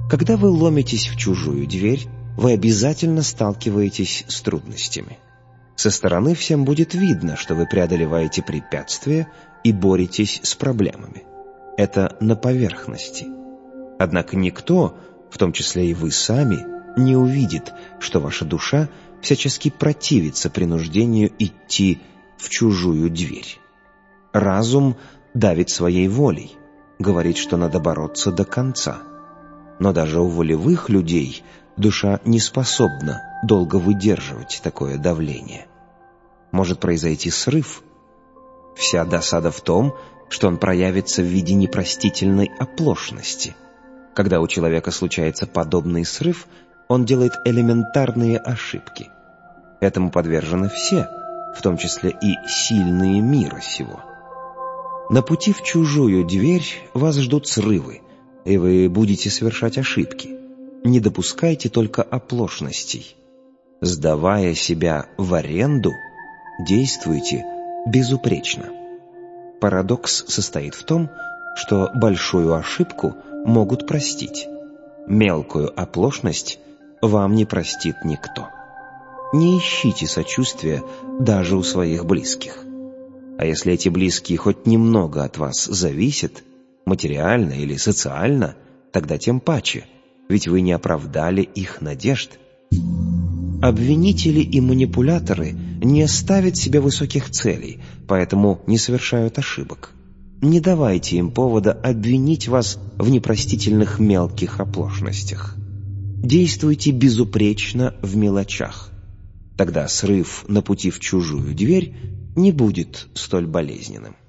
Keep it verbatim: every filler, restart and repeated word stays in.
Когда вы ломитесь в чужую дверь, вы обязательно сталкиваетесь с трудностями. Со стороны всем будет видно, что вы преодолеваете препятствия и боретесь с проблемами. Это на поверхности. Однако никто, в том числе и вы сами, не увидит, что ваша душа всячески противится принуждению идти в чужую дверь. Разум давит своей волей, говорит, что надо бороться до конца. Но даже у волевых людей душа не способна долго выдерживать такое давление. Может произойти срыв. Вся досада в том, что он проявится в виде непростительной оплошности. Когда у человека случается подобный срыв, он делает элементарные ошибки. Этому подвержены все, в том числе и сильные мира сего. На пути в чужую дверь вас ждут срывы, и вы будете совершать ошибки. Не допускайте только оплошностей. Сдавая себя в аренду, действуйте безупречно. Парадокс состоит в том, что большую ошибку могут простить. Мелкую оплошность вам не простит никто. Не ищите сочувствия даже у своих близких. А если эти близкие хоть немного от вас зависят, материально или социально, тогда тем паче, ведь вы не оправдали их надежд. Обвинители и манипуляторы не ставят себе высоких целей, поэтому не совершают ошибок. Не давайте им повода обвинить вас в непростительных мелких оплошностях. Действуйте безупречно в мелочах. Тогда срыв на пути в чужую дверь не будет столь болезненным.